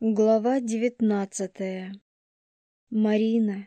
Глава 19. Марина.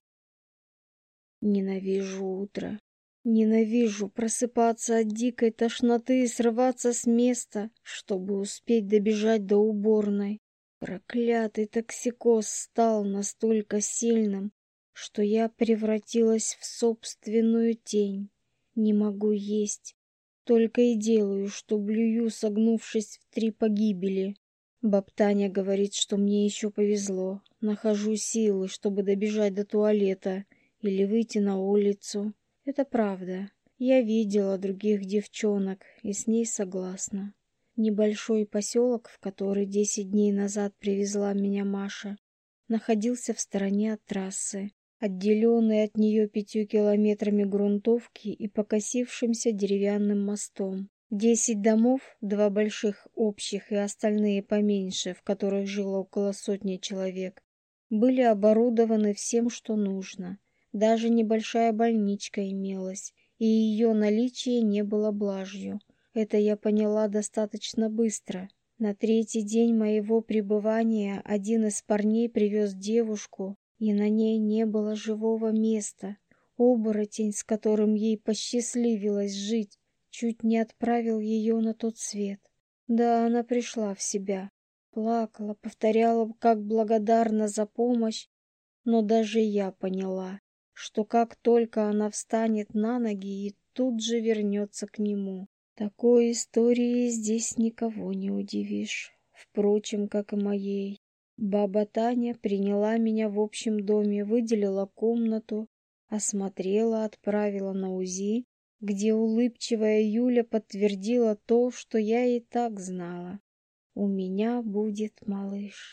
Ненавижу утро. Ненавижу просыпаться от дикой тошноты и срываться с места, чтобы успеть добежать до уборной. Проклятый токсикоз стал настолько сильным, что я превратилась в собственную тень. Не могу есть. Только и делаю, что блюю, согнувшись в 3 погибели. Баб Таня говорит, что мне еще повезло. Нахожу силы, чтобы добежать до туалета или выйти на улицу. Это правда. Я видела других девчонок и с ней согласна. Небольшой поселок, в который 10 дней назад привезла меня Маша, находился в стороне от трассы, отделенный от нее 5 километрами грунтовки и покосившимся деревянным мостом. 10 домов, 2 больших общих и остальные поменьше, в которых жило около сотни человек, были оборудованы всем, что нужно. Даже небольшая больничка имелась, и ее наличие не было блажью. Это я поняла достаточно быстро. На 3-й день моего пребывания один из парней привез девушку, и на ней не было живого места. Оборотень, с которым ей посчастливилось жить, чуть не отправил ее на тот свет. Да, она пришла в себя. Плакала, повторяла, как благодарна за помощь, но даже я поняла, что как только она встанет на ноги и тут же вернется к нему. Такой историей здесь никого не удивишь. Впрочем, как и моей. Баба Таня приняла меня в общем доме, выделила комнату, осмотрела, отправила на УЗИ, где улыбчивая Юля подтвердила то, что я и так знала. У меня будет малыш.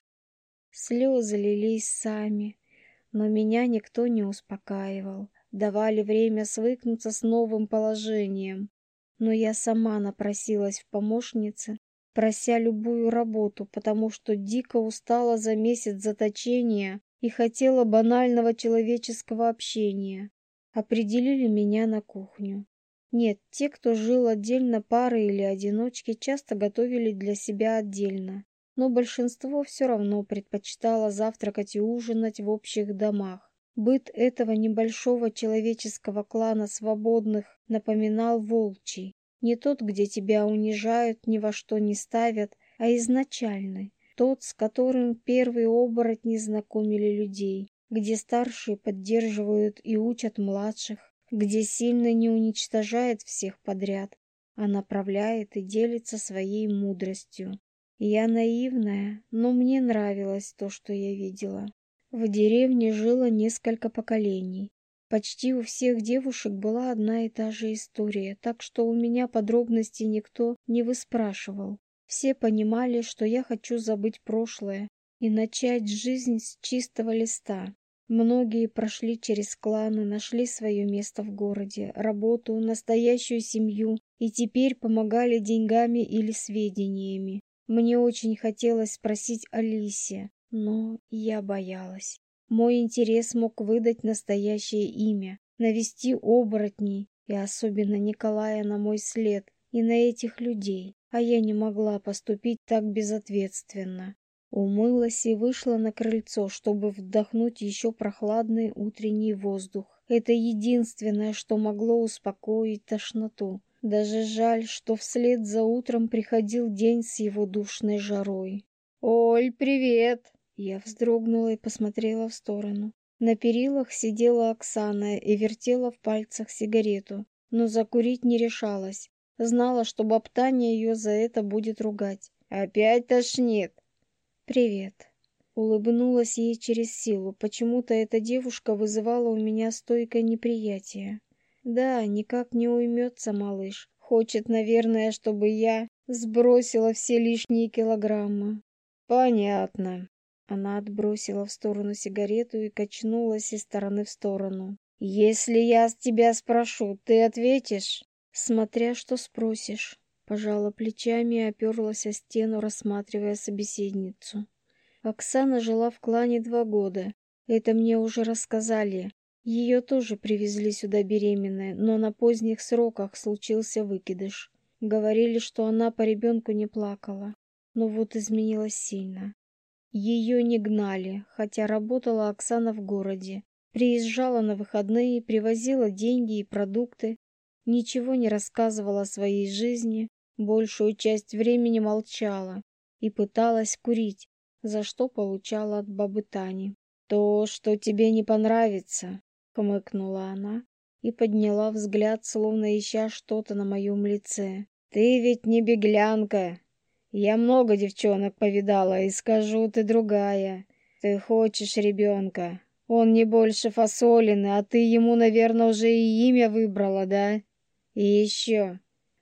Слезы лились сами, но меня никто не успокаивал. Давали время свыкнуться с новым положением. Но я сама напросилась в помощницы, прося любую работу, потому что дико устала за месяц заточения и хотела банального человеческого общения. Определили меня на кухню. Нет, те, кто жил отдельно парой или одиночки, часто готовили для себя отдельно. Но большинство все равно предпочитало завтракать и ужинать в общих домах. Быт этого небольшого человеческого клана свободных напоминал волчий. Не тот, где тебя унижают, ни во что не ставят, а изначальный. Тот, с которым первые оборотни знакомили людей, где старшие поддерживают и учат младших, где сильный не уничтожает всех подряд, а направляет и делится своей мудростью. Я наивная, но мне нравилось то, что я видела. В деревне жило несколько поколений. Почти у всех девушек была одна и та же история, так что у меня подробностей никто не выспрашивал. Все понимали, что я хочу забыть прошлое и начать жизнь с чистого листа. Многие прошли через кланы, нашли свое место в городе, работу, настоящую семью и теперь помогали деньгами или сведениями. Мне очень хотелось спросить Алисе, но я боялась. Мой интерес мог выдать настоящее имя, навести оборотней, и особенно Николая, на мой след и на этих людей, а я не могла поступить так безответственно. Умылась и вышла на крыльцо, чтобы вдохнуть еще прохладный утренний воздух. Это единственное, что могло успокоить тошноту. Даже жаль, что вслед за утром приходил день с его душной жарой. «Оль, привет!» Я вздрогнула и посмотрела в сторону. На перилах сидела Оксана и вертела в пальцах сигарету, но закурить не решалась. Знала, что баб Таня ее за это будет ругать. «Опять тошнит?» «Привет». Улыбнулась ей через силу. Почему-то эта девушка вызывала у меня стойкое неприятие. Да, никак не уймется малыш. Хочет, наверное, чтобы я сбросила все лишние килограммы. Понятно. Она отбросила в сторону сигарету и качнулась из стороны в сторону. Если я с тебя спрошу, ты ответишь? Смотря что спросишь. Пожала плечами и оперлась о стену, рассматривая собеседницу. Оксана жила в клане 2 года. Это мне уже рассказали. Ее тоже привезли сюда беременной, но на поздних сроках случился выкидыш. Говорили, что она по ребенку не плакала, но вот изменилась сильно. Ее не гнали, хотя работала Оксана в городе. Приезжала на выходные, привозила деньги и продукты, ничего не рассказывала о своей жизни, большую часть времени молчала и пыталась курить, за что получала от бабы Тани. «То, что тебе не понравится», — хмыкнула она и подняла взгляд, словно ища что-то на моем лице. «Ты ведь не беглянка. Я много девчонок повидала, и скажу, ты другая. Ты хочешь ребенка. Он не больше фасолины, а ты ему, наверное, уже и имя выбрала, да? И еще.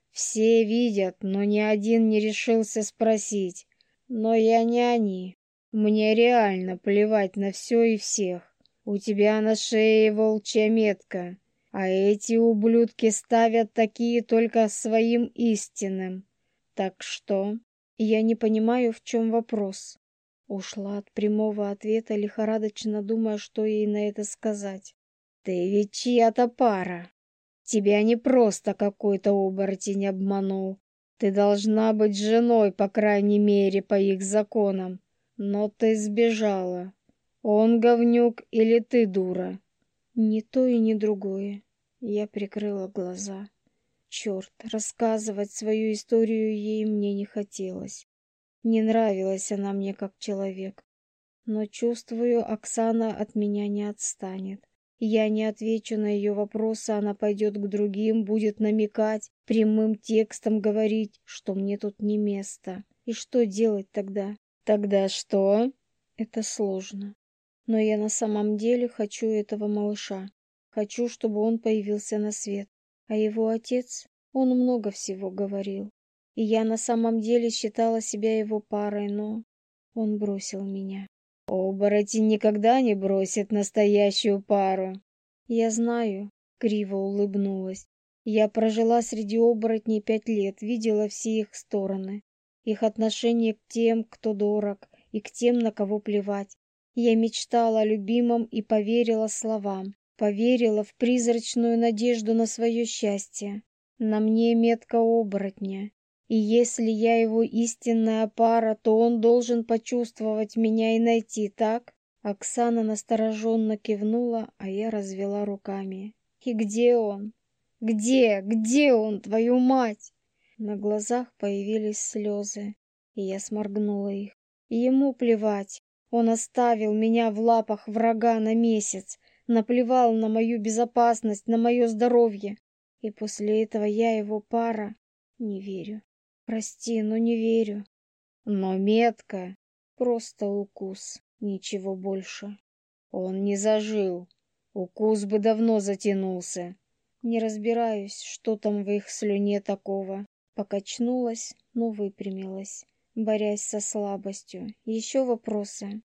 Все видят, но ни один не решился спросить. Но я не они. Мне реально плевать на все и всех. У тебя на шее волчья метка, а эти ублюдки ставят такие только своим истинным. Так что... Я не понимаю, в чем вопрос. Ушла от прямого ответа, лихорадочно думая, что ей на это сказать. Ты ведь чья-то пара. Тебя не просто какой-то оборотень обманул. Ты должна быть женой, по крайней мере, по их законам. Но ты сбежала. Он говнюк или ты дура? Ни то и ни другое. Я прикрыла глаза. Черт, рассказывать свою историю ей мне не хотелось. Не нравилась она мне как человек. Но чувствую, Оксана от меня не отстанет. Я не отвечу на ее вопросы, она пойдет к другим, будет намекать, прямым текстом говорить, что мне тут не место. И что делать тогда? Тогда что? Это сложно. Но я на самом деле хочу этого малыша. Хочу, чтобы он появился на свет. А его отец, он много всего говорил. И я на самом деле считала себя его парой, но он бросил меня. Оборотень никогда не бросит настоящую пару. Я знаю, криво улыбнулась. Я прожила среди оборотней 5 лет, видела все их стороны. Их отношение к тем, кто дорог, и к тем, на кого плевать. Я мечтала о любимом и поверила словам. Поверила в призрачную надежду на свое счастье. На мне метка оборотня. И если я его истинная пара, то он должен почувствовать меня и найти, так? Оксана настороженно кивнула, а я развела руками. И где он? Где он, твою мать? На глазах появились слезы, и я сморгнула их. И ему плевать. Он оставил меня в лапах врага на месяц, наплевал на мою безопасность, на мое здоровье. И после этого я его пара. Не верю. Прости, но не верю. Но метка — просто укус, ничего больше. Он не зажил. Укус бы давно затянулся. Не разбираюсь, что там в их слюне такого. Покачнулась, но выпрямилась, борясь со слабостью. Еще вопросы?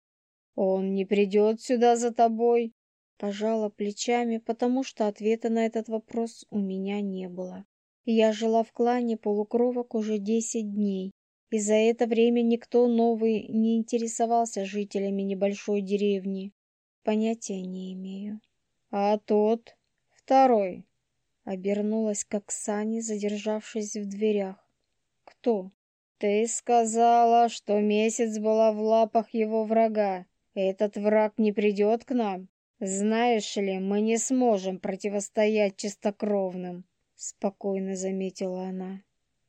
Он не придет сюда за тобой? Пожала плечами, потому что ответа на этот вопрос у меня не было. Я жила в клане полукровок уже 10 дней, и за это время никто новый не интересовался жителями небольшой деревни. Понятия не имею. А тот, второй, обернулась к Оксане, задержавшись в дверях. Кто? Ты сказала, что месяц была в лапах его врага. Этот враг не придет к нам? Знаешь ли, мы не сможем противостоять чистокровным. Спокойно заметила она.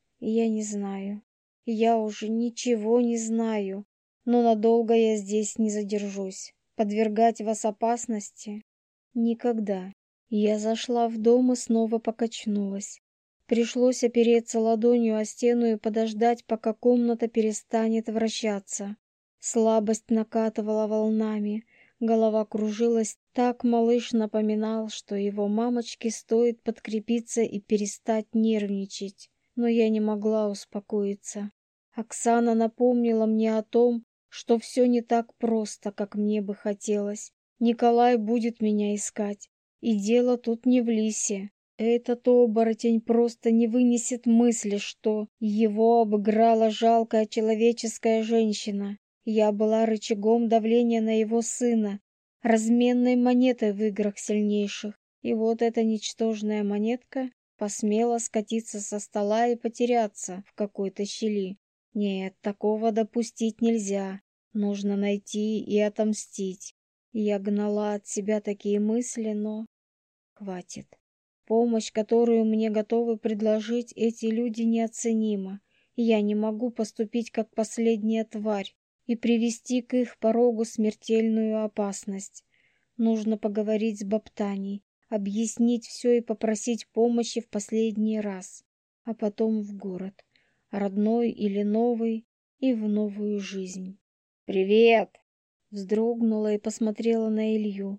Я не знаю. Я уже ничего не знаю. Но надолго я здесь не задержусь. Подвергать вас опасности? Никогда. Я зашла в дом и снова покачнулась. Пришлось опереться ладонью о стену и подождать, пока комната перестанет вращаться. Слабость накатывала волнами. Голова кружилась, так малыш напоминал, что его мамочке стоит подкрепиться и перестать нервничать. Но я не могла успокоиться. Оксана напомнила мне о том, что все не так просто, как мне бы хотелось. Николай будет меня искать. И дело тут не в Лисе. Этот оборотень просто не вынесет мысли, что его обыграла жалкая человеческая женщина. Я была рычагом давления на его сына, разменной монетой в играх сильнейших. И вот эта ничтожная монетка посмела скатиться со стола и потеряться в какой-то щели. Нет, такого допустить нельзя. Нужно найти и отомстить. Я гнала от себя такие мысли, но хватит. Помощь, которую мне готовы предложить эти люди, неоценима. Я не могу поступить как последняя тварь и привести к их порогу смертельную опасность. Нужно поговорить с Баптаней, объяснить все и попросить помощи в последний раз, а потом в город, родной или новый, и в новую жизнь. «Привет!» — вздрогнула и посмотрела на Илью.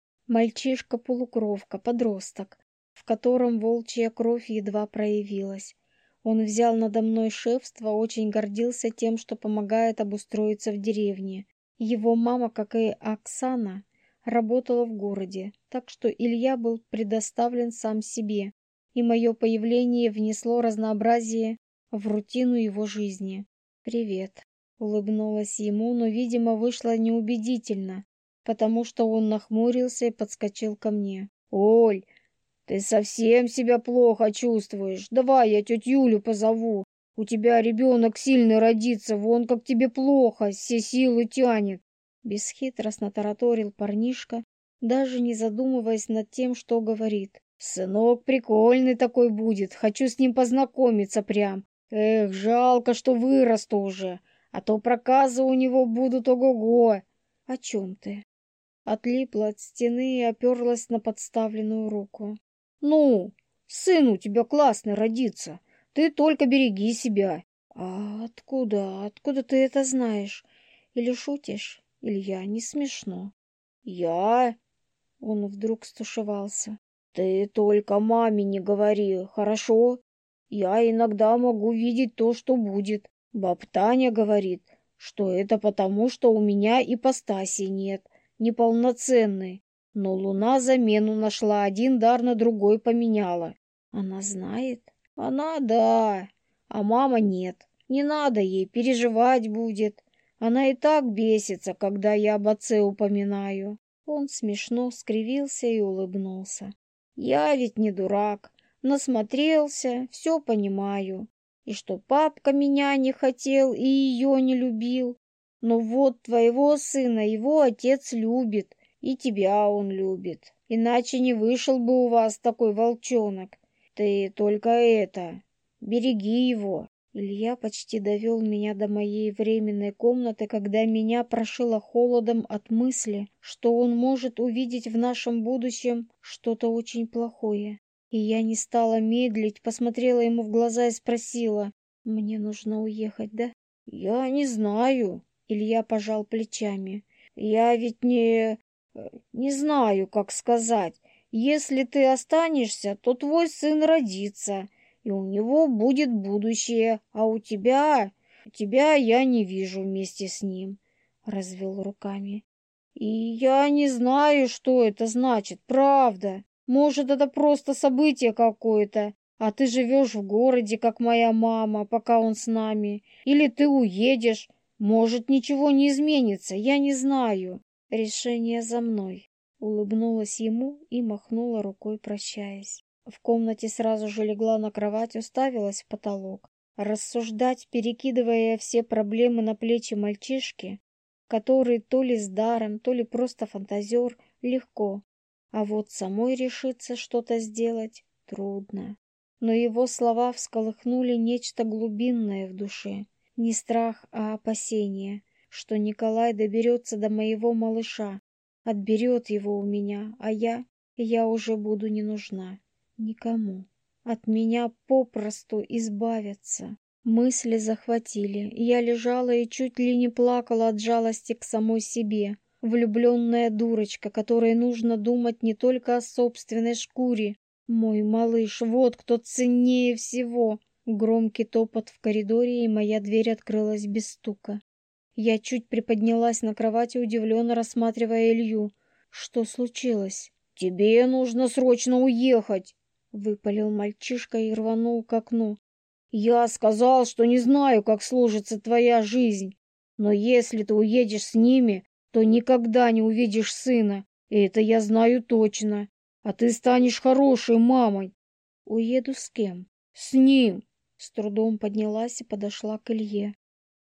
Мальчишка-полукровка, подросток, в котором волчья кровь едва проявилась. Он взял надо мной шефство, очень гордился тем, что помогает обустроиться в деревне. Его мама, как и Оксана, работала в городе, так что Илья был предоставлен сам себе, и мое появление внесло разнообразие в рутину его жизни. «Привет», — улыбнулась ему, но, видимо, вышло неубедительно, потому что он нахмурился и подскочил ко мне. «Оль, ты совсем себя плохо чувствуешь? Давай я тетю Юлю позову. У тебя ребенок сильный родится, вон как тебе плохо, все силы тянет». Бесхитростно тараторил парнишка, даже не задумываясь над тем, что говорит. «Сынок прикольный такой будет, хочу с ним познакомиться прям. Эх, жалко, что вырасту уже, а то проказы у него будут ого-го». «О чем ты?» Отлипла от стены и оперлась на подставленную руку. «Ну, сын у тебя классный родится. Ты только береги себя». «А откуда? Откуда ты это знаешь? Или шутишь? Илья, не смешно». «Я?» Он вдруг стушевался. «Ты только маме не говори, хорошо? Я иногда могу видеть то, что будет. Баб Таня говорит, что это потому, что у меня ипостаси нет, неполноценной. Но луна замену нашла, один дар на другой поменяла». «Она знает?» «Она, да, а мама нет. Не надо ей, переживать будет. Она и так бесится, когда я об отце упоминаю». Он смешно скривился и улыбнулся. «Я ведь не дурак, насмотрелся, все понимаю. И что папка меня не хотел и ее не любил. Но вот твоего сына его отец любит, и тебя он любит. Иначе не вышел бы у вас такой волчонок. Ты только это, береги его». Илья почти довел меня до моей временной комнаты, когда меня прошило холодом от мысли, что он может увидеть в нашем будущем что-то очень плохое. И я не стала медлить, посмотрела ему в глаза и спросила: «Мне нужно уехать, да?» «Я не знаю», — Илья пожал плечами. «Я ведь не знаю, как сказать. Если ты останешься, то твой сын родится, и у него будет будущее, а у тебя я не вижу вместе с ним», — развел руками. «И я не знаю, что это значит, правда. Может, это просто событие какое-то, а ты живешь в городе, как моя мама, пока он с нами. Или ты уедешь, может, ничего не изменится, я не знаю. Решение за мной». Улыбнулась ему и махнула рукой, прощаясь. В комнате сразу же легла на кровать, уставилась в потолок. Рассуждать, перекидывая все проблемы на плечи мальчишки, который то ли с даром, то ли просто фантазер, легко. А вот самой решиться что-то сделать трудно. Но его слова всколыхнули нечто глубинное в душе. Не страх, а опасение, что Николай доберется до моего малыша, отберет его у меня, а я уже буду не нужна никому. От меня попросту избавятся. Мысли захватили. Я лежала и чуть ли не плакала от жалости к самой себе. Влюбленная дурочка, которой нужно думать не только о собственной шкуре. Мой малыш, вот кто ценнее всего. Громкий топот в коридоре, и моя дверь открылась без стука. Я чуть приподнялась на кровати, удивленно рассматривая Илью. Что случилось? «Тебе нужно срочно уехать!» — выпалил мальчишка и рванул к окну. «Я сказал, что не знаю, как сложится твоя жизнь, но если ты уедешь с ними, то никогда не увидишь сына, и это я знаю точно, а ты станешь хорошей мамой». «Уеду с кем?» «С ним!» С трудом поднялась и подошла к Илье.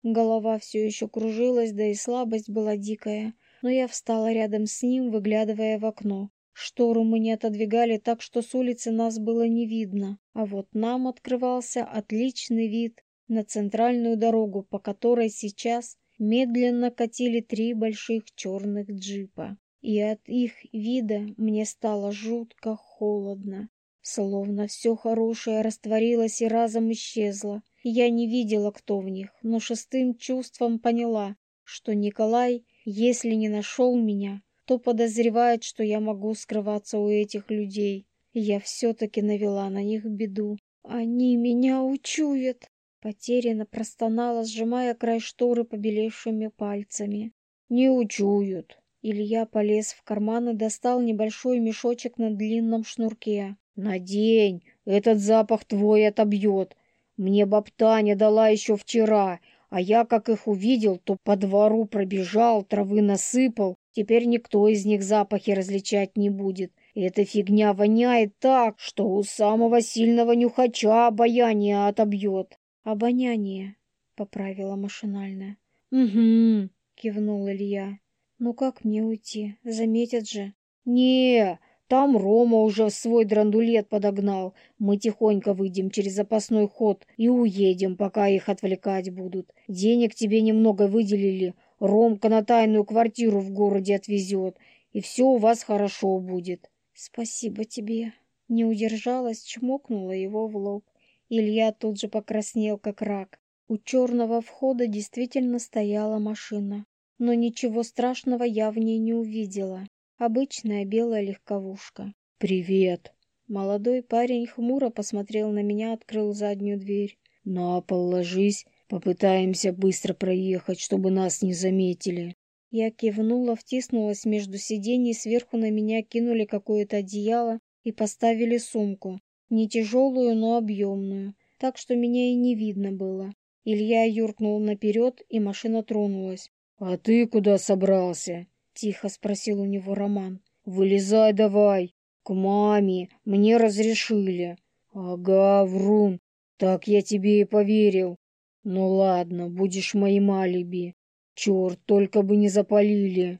Голова все еще кружилась, да и слабость была дикая. Но я встала рядом с ним, выглядывая в окно. Штору мы не отодвигали так, что с улицы нас было не видно, а вот нам открывался отличный вид на центральную дорогу, по которой сейчас медленно катили 3 больших черных джипа. И от их вида мне стало жутко холодно, словно все хорошее растворилось и разом исчезло. Я не видела, кто в них, но шестым чувством поняла, что Николай, если не нашел меня, то подозревает, что я могу скрываться у этих людей. Я все-таки навела на них беду. Они меня учуют. Потерянно простонала, сжимая край шторы побелевшими пальцами. Не учуют. Илья полез в карман и достал небольшой мешочек на длинном шнурке. «Надень, этот запах твой отобьет. Мне баб Таня дала еще вчера, а я, как их увидел, то по двору пробежал, травы насыпал. Теперь никто из них запахи различать не будет. Эта фигня воняет так, что у самого сильного нюхача обаяние отобьет». «Обоняние», — поправила машинально. «Угу», — кивнул Илья. «Ну как мне уйти? Заметят же». «Не, там Рома уже свой драндулет подогнал. Мы тихонько выйдем через запасной ход и уедем, пока их отвлекать будут. Денег тебе немного выделили. Ромка на тайную квартиру в городе отвезет, и все у вас хорошо будет». «Спасибо тебе». Не удержалась, чмокнула его в лоб. Илья тут же покраснел, как рак. У черного входа действительно стояла машина, но ничего страшного я в ней не увидела. Обычная белая легковушка. «Привет!» Молодой парень хмуро посмотрел на меня, открыл заднюю дверь. «На пол ложись, попытаемся быстро проехать, чтобы нас не заметили». Я кивнула, втиснулась между сидений, сверху на меня кинули какое-то одеяло и поставили сумку. Не тяжелую, но объемную, так что меня и не видно было. Илья юркнул наперед, и машина тронулась. «А ты куда собрался?» — тихо спросил у него Роман. «Вылезай давай. К маме. Мне разрешили». «Ага, врун. Так я тебе и поверил. Ну ладно, будешь моим алиби. Черт, только бы не запалили».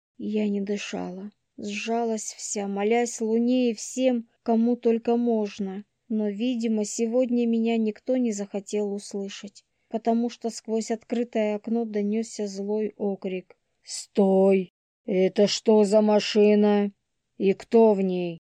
Я не дышала. Сжалась вся, молясь Луне и всем, кому только можно. Но, видимо, сегодня меня никто не захотел услышать, потому что сквозь открытое окно донесся злой окрик. «Стой! Это что за машина? И кто в ней?»